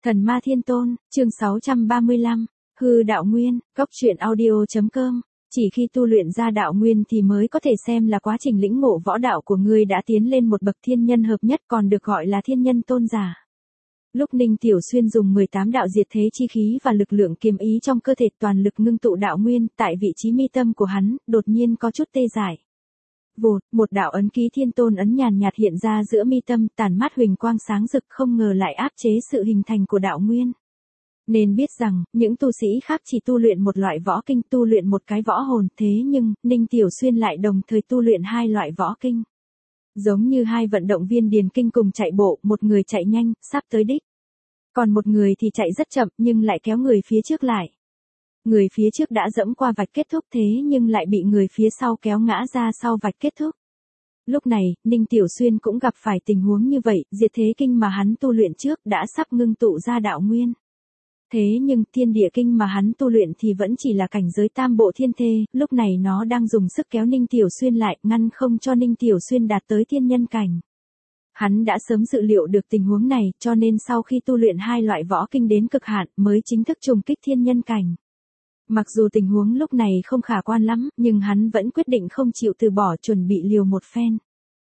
Thần Ma Thiên Tôn, chương 635, hư đạo nguyên, góc truyện audio.com. Chỉ khi tu luyện ra đạo nguyên thì mới có thể xem là quá trình lĩnh ngộ võ đạo của ngươi đã tiến lên một bậc thiên nhân hợp nhất, còn được gọi là thiên nhân tôn giả. Lúc Ninh Tiểu Xuyên dùng 18 đạo diệt thế chi khí và lực lượng kiếm ý trong cơ thể toàn lực ngưng tụ đạo nguyên, tại vị trí mi tâm của hắn, đột nhiên có chút tê dại. Vụt, một đạo ấn ký thiên tôn ấn nhàn nhạt hiện ra giữa mi tâm, tản mát huỳnh quang sáng rực, không ngờ lại áp chế sự hình thành của đạo nguyên. Nên biết rằng, những tu sĩ khác chỉ tu luyện một loại võ kinh, tu luyện một cái võ hồn, thế nhưng, Ninh Tiểu Xuyên lại đồng thời tu luyện hai loại võ kinh. Giống như hai vận động viên điền kinh cùng chạy bộ, một người chạy nhanh, sắp tới đích. Còn một người thì chạy rất chậm, nhưng lại kéo người phía trước lại. Người phía trước đã dẫm qua vạch kết thúc, thế nhưng lại bị người phía sau kéo ngã ra sau vạch kết thúc. Lúc này, Ninh Tiểu Xuyên cũng gặp phải tình huống như vậy, diệt thế kinh mà hắn tu luyện trước đã sắp ngưng tụ ra đạo nguyên. Thế nhưng thiên địa kinh mà hắn tu luyện thì vẫn chỉ là cảnh giới tam bộ thiên thê, lúc này nó đang dùng sức kéo Ninh Tiểu Xuyên lại, ngăn không cho Ninh Tiểu Xuyên đạt tới thiên nhân cảnh. Hắn đã sớm dự liệu được tình huống này, cho nên sau khi tu luyện hai loại võ kinh đến cực hạn mới chính thức trùng kích thiên nhân cảnh. Mặc dù tình huống lúc này không khả quan lắm, nhưng hắn vẫn quyết định không chịu từ bỏ, chuẩn bị liều một phen.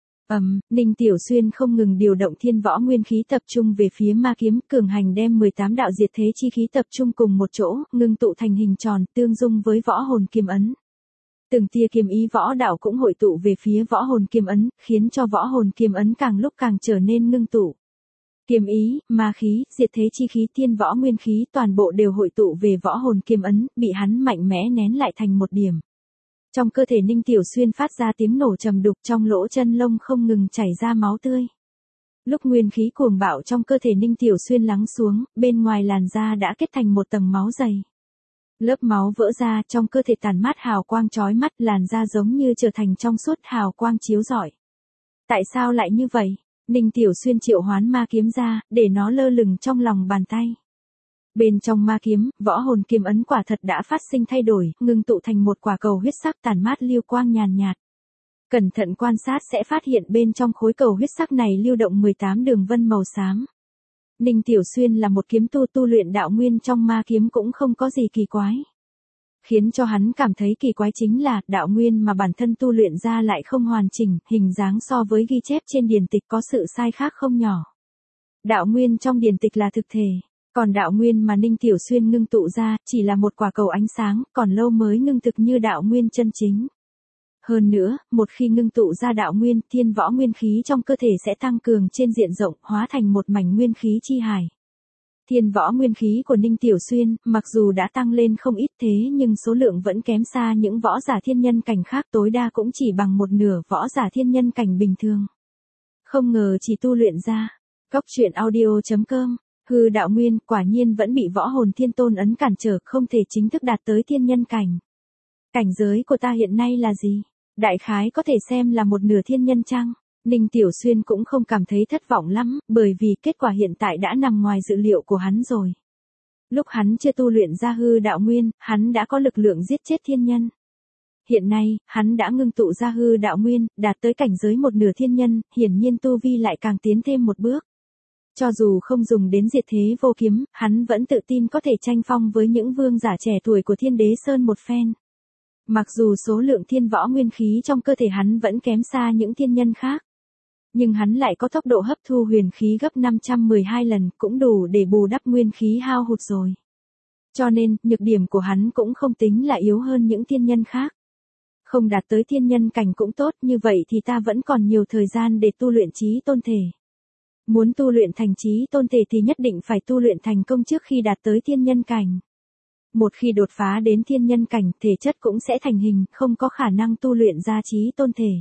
Ninh Tiểu Xuyên không ngừng điều động thiên võ nguyên khí tập trung về phía ma kiếm, cường hành đem 18 đạo diệt thế chi khí tập trung cùng một chỗ, ngưng tụ thành hình tròn, tương dung với võ hồn kiếm ấn. Từng tia kiếm ý võ đạo cũng hội tụ về phía võ hồn kiếm ấn, khiến cho võ hồn kiếm ấn càng lúc càng trở nên ngưng tụ. Kiếm ý, ma khí, diệt thế chi khí, thiên võ nguyên khí toàn bộ đều hội tụ về võ hồn kiếm ấn, bị hắn mạnh mẽ nén lại thành một điểm. Trong cơ thể Ninh Tiểu Xuyên phát ra tiếng nổ trầm đục, trong lỗ chân lông không ngừng chảy ra máu tươi. Lúc nguyên khí cuồng bạo trong cơ thể Ninh Tiểu Xuyên lắng xuống, bên ngoài làn da đã kết thành một tầng máu dày. Lớp máu vỡ ra, trong cơ thể tản mát hào quang chói mắt, làn da giống như trở thành trong suốt, hào quang chiếu rọi. Tại sao lại như vậy? Ninh Tiểu Xuyên triệu hoán ma kiếm ra, để nó lơ lửng trong lòng bàn tay. Bên trong ma kiếm, võ hồn kiếm ấn quả thật đã phát sinh thay đổi, ngưng tụ thành một quả cầu huyết sắc tản mát lưu quang nhàn nhạt. Cẩn thận quan sát sẽ phát hiện bên trong khối cầu huyết sắc này lưu động 18 đường vân màu xám. Ninh Tiểu Xuyên là một kiếm tu luyện đạo nguyên trong ma kiếm cũng không có gì kỳ quái. Khiến cho hắn cảm thấy kỳ quái chính là, đạo nguyên mà bản thân tu luyện ra lại không hoàn chỉnh, hình dáng so với ghi chép trên điển tịch có sự sai khác không nhỏ. Đạo nguyên trong điển tịch là thực thể, còn đạo nguyên mà Ninh Tiểu Xuyên ngưng tụ ra, chỉ là một quả cầu ánh sáng, còn lâu mới ngưng thực như đạo nguyên chân chính. Hơn nữa, một khi ngưng tụ ra đạo nguyên, thiên võ nguyên khí trong cơ thể sẽ tăng cường trên diện rộng, hóa thành một mảnh nguyên khí chi hải. Thiên võ nguyên khí của Ninh Tiểu Xuyên, mặc dù đã tăng lên không ít thế nhưng số lượng vẫn kém xa những võ giả thiên nhân cảnh khác, tối đa cũng chỉ bằng một nửa võ giả thiên nhân cảnh bình thường. Không ngờ chỉ tu luyện ra, góc truyện audio.com, hư đạo nguyên, quả nhiên vẫn bị võ hồn thiên tôn ấn cản trở, không thể chính thức đạt tới thiên nhân cảnh. Cảnh giới của ta hiện nay là gì? Đại khái có thể xem là một nửa thiên nhân chăng? Ninh Tiểu Xuyên cũng không cảm thấy thất vọng lắm, bởi vì kết quả hiện tại đã nằm ngoài dự liệu của hắn rồi. Lúc hắn chưa tu luyện ra hư đạo nguyên, hắn đã có lực lượng giết chết thiên nhân. Hiện nay, hắn đã ngưng tụ ra hư đạo nguyên, đạt tới cảnh giới một nửa thiên nhân, hiển nhiên tu vi lại càng tiến thêm một bước. Cho dù không dùng đến diệt thế vô kiếm, hắn vẫn tự tin có thể tranh phong với những vương giả trẻ tuổi của Thiên Đế Sơn một phen. Mặc dù số lượng thiên võ nguyên khí trong cơ thể hắn vẫn kém xa những thiên nhân khác, nhưng hắn lại có tốc độ hấp thu huyền khí gấp 512 lần, cũng đủ để bù đắp nguyên khí hao hụt rồi. Cho nên, nhược điểm của hắn cũng không tính là yếu hơn những thiên nhân khác. Không đạt tới thiên nhân cảnh cũng tốt, như vậy thì ta vẫn còn nhiều thời gian để tu luyện chí tôn thể. Muốn tu luyện thành chí tôn thể thì nhất định phải tu luyện thành công trước khi đạt tới thiên nhân cảnh. Một khi đột phá đến thiên nhân cảnh, thể chất cũng sẽ thành hình, không có khả năng tu luyện ra chí tôn thể.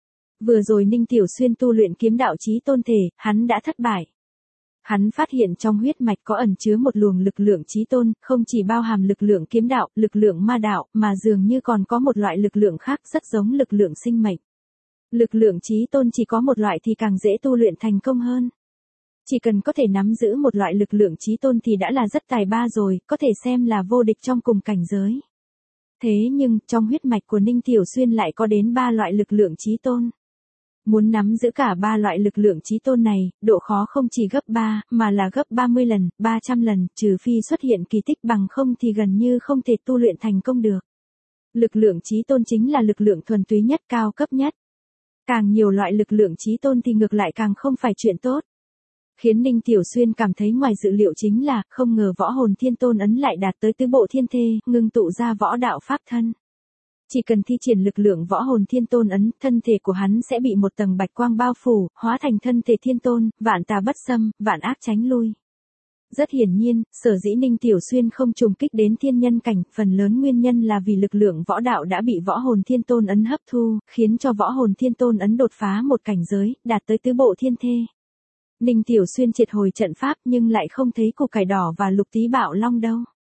Vừa rồi Ninh Tiểu Xuyên tu luyện kiếm đạo chí tôn thể, hắn đã thất bại. Hắn phát hiện trong huyết mạch có ẩn chứa một luồng lực lượng chí tôn, không chỉ bao hàm lực lượng kiếm đạo, lực lượng ma đạo, mà dường như còn có một loại lực lượng khác rất giống lực lượng sinh mệnh. Lực lượng chí tôn chỉ có một loại thì càng dễ tu luyện thành công hơn. Chỉ cần có thể nắm giữ một loại lực lượng chí tôn thì đã là rất tài ba rồi, có thể xem là vô địch trong cùng cảnh giới. Thế nhưng, trong huyết mạch của Ninh Tiểu Xuyên lại có đến 3 loại lực lượng chí tôn. Muốn nắm giữ cả ba loại lực lượng chí tôn này, độ khó không chỉ gấp 3, mà là gấp 30 lần, 300 lần, trừ phi xuất hiện kỳ tích, bằng không thì gần như không thể tu luyện thành công được. Lực lượng chí tôn chính là lực lượng thuần túy nhất, cao cấp nhất. Càng nhiều loại lực lượng chí tôn thì ngược lại càng không phải chuyện tốt. Khiến Ninh Tiểu Xuyên cảm thấy ngoài dự liệu chính là, không ngờ võ hồn thiên tôn ấn lại đạt tới tứ bộ thiên thê, ngưng tụ ra võ đạo pháp thân. Chỉ cần thi triển lực lượng võ hồn thiên tôn ấn, thân thể của hắn sẽ bị một tầng bạch quang bao phủ, hóa thành thân thể thiên tôn, vạn tà bất xâm, vạn ác tránh lui. Rất hiển nhiên, sở dĩ Ninh Tiểu Xuyên không trùng kích đến thiên nhân cảnh, phần lớn nguyên nhân là vì lực lượng võ đạo đã bị võ hồn thiên tôn ấn hấp thu, khiến cho võ hồn thiên tôn ấn đột phá một cảnh giới, đạt tới tứ bộ thiên thê. Ninh Tiểu Xuyên triệt hồi trận pháp nhưng lại không thấy củ cải đỏ và Lục Tý Bạo Long đâu.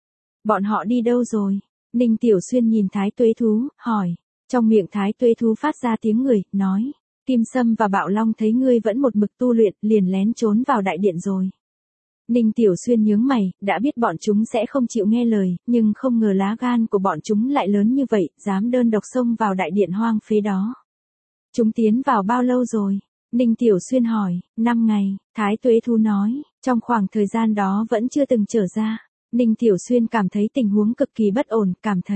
Bọn họ đi đâu rồi? Ninh Tiểu Xuyên nhìn Thái Tuế Thú, hỏi. Trong miệng Thái Tuế Thú phát ra tiếng người, nói. Kim Sâm và Bạo Long thấy ngươi vẫn một mực tu luyện, liền lén trốn vào đại điện rồi. Ninh Tiểu Xuyên nhướng mày, đã biết bọn chúng sẽ không chịu nghe lời, nhưng không ngờ lá gan của bọn chúng lại lớn như vậy, dám đơn độc xông vào đại điện hoang phế đó. Chúng tiến vào bao lâu rồi? Ninh Tiểu Xuyên hỏi. 5 ngày, Thái Tuế Thú nói, trong khoảng thời gian đó vẫn chưa từng trở ra. Ninh Tiểu Xuyên cảm thấy tình huống cực kỳ bất ổn, cảm thấy.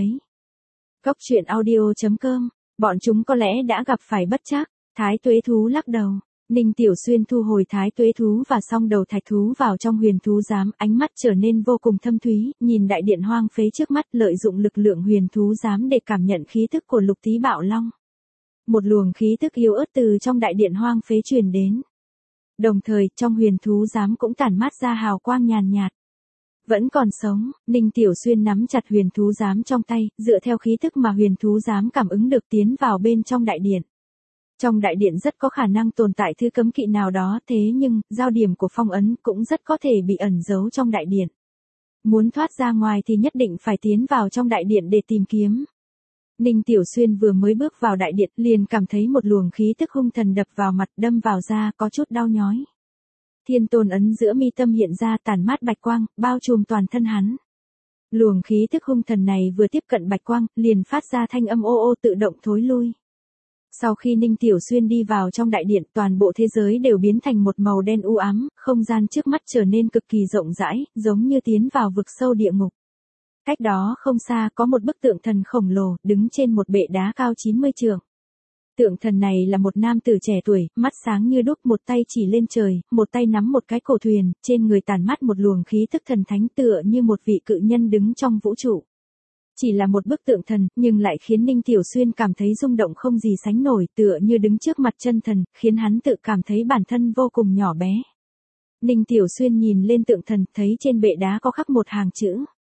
Cốc truyện audio.com, bọn chúng có lẽ đã gặp phải bất trắc. Thái Tuế Thú lắc đầu. Ninh Tiểu Xuyên thu hồi Thái Tuế Thú và song đầu thạch thú vào trong huyền thú giám, ánh mắt trở nên vô cùng thâm thúy, nhìn đại điện hoang phế trước mắt, lợi dụng lực lượng huyền thú giám để cảm nhận khí tức của Lục Tý Bạo Long. Một luồng khí tức yếu ớt từ trong đại điện hoang phế truyền đến. Đồng thời, trong huyền thú giám cũng tản mát ra hào quang nhàn nhạt. Vẫn còn sống, Ninh Tiểu Xuyên nắm chặt huyền thú giám trong tay, dựa theo khí tức mà huyền thú giám cảm ứng được tiến vào bên trong đại điện. Trong đại điện rất có khả năng tồn tại thứ cấm kỵ nào đó, thế nhưng, giao điểm của phong ấn cũng rất có thể bị ẩn giấu trong đại điện. Muốn thoát ra ngoài thì nhất định phải tiến vào trong đại điện để tìm kiếm. Ninh Tiểu Xuyên vừa mới bước vào đại điện liền cảm thấy một luồng khí tức hung thần đập vào mặt, đâm vào da, có chút đau nhói. Thiên tôn ấn giữa mi tâm hiện ra, tản mát bạch quang, bao trùm toàn thân hắn. Luồng khí tức hung thần này vừa tiếp cận bạch quang, liền phát ra thanh âm ô ô tự động thối lui. Sau khi Ninh Tiểu Xuyên đi vào trong đại điện, toàn bộ thế giới đều biến thành một màu đen u ám, không gian trước mắt trở nên cực kỳ rộng rãi, giống như tiến vào vực sâu địa ngục. Cách đó không xa có một bức tượng thần khổng lồ, đứng trên một bệ đá cao 90 trượng. Tượng thần này là một nam tử trẻ tuổi, mắt sáng như đuốc, một tay chỉ lên trời, một tay nắm một cái cổ thuyền, trên người tản mát một luồng khí tức thần thánh, tựa như một vị cự nhân đứng trong vũ trụ. Chỉ là một bức tượng thần, nhưng lại khiến Ninh Tiểu Xuyên cảm thấy rung động không gì sánh nổi, tựa như đứng trước mặt chân thần, khiến hắn tự cảm thấy bản thân vô cùng nhỏ bé. Ninh Tiểu Xuyên nhìn lên tượng thần, thấy trên bệ đá có khắc một hàng chữ.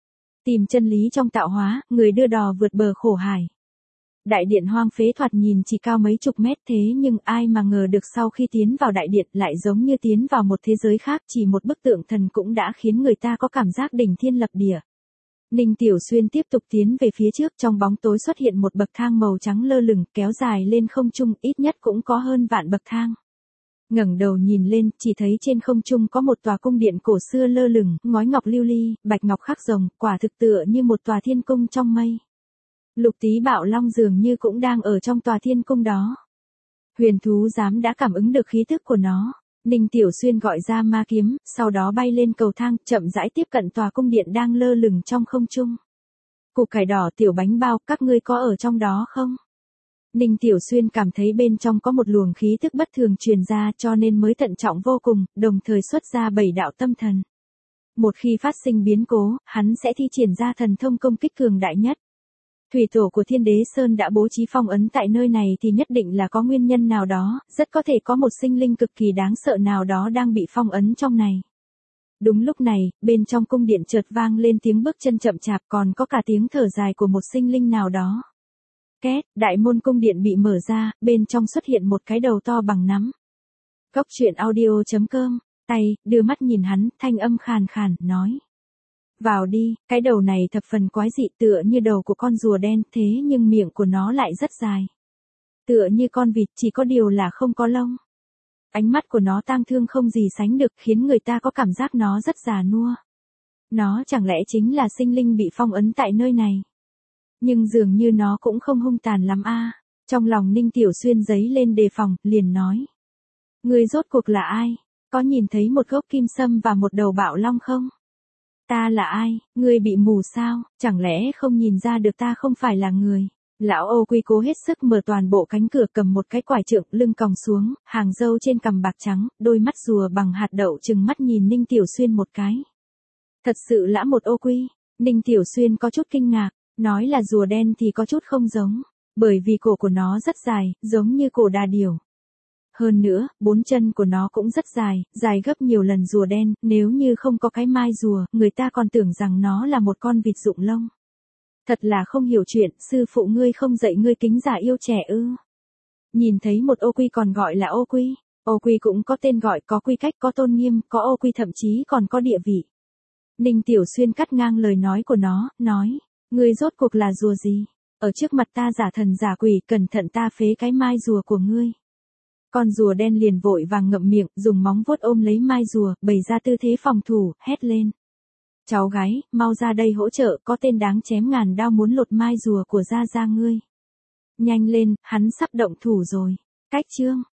Tìm chân lý trong tạo hóa, người đưa đò vượt bờ khổ hải. Đại điện hoang phế thoạt nhìn chỉ cao mấy chục mét, thế nhưng ai mà ngờ được sau khi tiến vào đại điện lại giống như tiến vào một thế giới khác, chỉ một bức tượng thần cũng đã khiến người ta có cảm giác đỉnh thiên lập địa. Ninh Tiểu Xuyên tiếp tục tiến về phía trước, trong bóng tối xuất hiện một bậc thang màu trắng lơ lửng, kéo dài lên không trung, ít nhất cũng có hơn vạn bậc thang. Ngẩng đầu nhìn lên, chỉ thấy trên không trung có một tòa cung điện cổ xưa lơ lửng, ngói ngọc lưu ly, bạch ngọc khắc rồng, quả thực tựa như một tòa thiên cung trong mây. Lục Tý Bạo Long dường như cũng đang ở trong tòa thiên cung đó. Huyền thú giám đã cảm ứng được khí tức của nó. Ninh Tiểu Xuyên gọi ra ma kiếm, sau đó bay lên cầu thang, chậm rãi tiếp cận tòa cung điện đang lơ lửng trong không trung. Củ cải đỏ, tiểu bánh bao, các ngươi có ở trong đó không? Ninh Tiểu Xuyên cảm thấy bên trong có một luồng khí tức bất thường truyền ra, cho nên mới thận trọng vô cùng, đồng thời xuất ra 7 đạo tâm thần. Một khi phát sinh biến cố, hắn sẽ thi triển ra thần thông công kích cường đại nhất. Thủy tổ của Thiên Đế Sơn đã bố trí phong ấn tại nơi này thì nhất định là có nguyên nhân nào đó, rất có thể có một sinh linh cực kỳ đáng sợ nào đó đang bị phong ấn trong này. Đúng lúc này, bên trong cung điện chợt vang lên tiếng bước chân chậm chạp, còn có cả tiếng thở dài của một sinh linh nào đó. Két, đại môn cung điện bị mở ra, bên trong xuất hiện một cái đầu to bằng nắm. Cốc truyện audio.com, tay, đưa mắt nhìn hắn, thanh âm khàn khàn, nói. Vào đi, cái đầu này thập phần quái dị, tựa như đầu của con rùa đen, thế nhưng miệng của nó lại rất dài. Tựa như con vịt, chỉ có điều là không có lông. Ánh mắt của nó tang thương không gì sánh được, khiến người ta có cảm giác nó rất già nua. Nó chẳng lẽ chính là sinh linh bị phong ấn tại nơi này? Nhưng dường như nó cũng không hung tàn lắm a. Trong lòng Ninh Tiểu Xuyên giấy lên đề phòng, liền nói. Ngươi rốt cuộc là ai? Có nhìn thấy một gốc kim sâm và một đầu bạo long không? Ta là ai? Ngươi bị mù sao? Chẳng lẽ không nhìn ra được ta không phải là người? Lão Ô Quy cố hết sức mở toàn bộ cánh cửa, cầm một cái quải trượng, lưng còng xuống, hàng râu trên cằm bạc trắng, đôi mắt rùa bằng hạt đậu trừng mắt nhìn Ninh Tiểu Xuyên một cái. Thật sự lã một Ô Quy. Ninh Tiểu Xuyên có chút kinh ngạc, nói là rùa đen thì có chút không giống, bởi vì cổ của nó rất dài, giống như cổ đà điểu. Hơn nữa, 4 chân của nó cũng rất dài, dài gấp nhiều lần rùa đen, nếu như không có cái mai rùa, người ta còn tưởng rằng nó là một con vịt rụng lông. Thật là không hiểu chuyện, sư phụ ngươi không dạy ngươi kính già yêu trẻ ư? Nhìn thấy một Ô Quy còn gọi là Ô Quy. Ô Quy cũng có tên gọi, có quy cách, có tôn nghiêm, có Ô Quy thậm chí còn có địa vị. Ninh Tiểu Xuyên cắt ngang lời nói của nó, nói, ngươi rốt cuộc là rùa gì? Ở trước mặt ta giả thần giả quỷ, cẩn thận ta phế cái mai rùa của ngươi. Con rùa đen liền vội vàng ngậm miệng, dùng móng vuốt ôm lấy mai rùa, bày ra tư thế phòng thủ, hét lên. Cháu gái, mau ra đây hỗ trợ, có tên đáng chém ngàn đao muốn lột mai rùa của gia gia ngươi. Nhanh lên, hắn sắp động thủ rồi. Cách chương.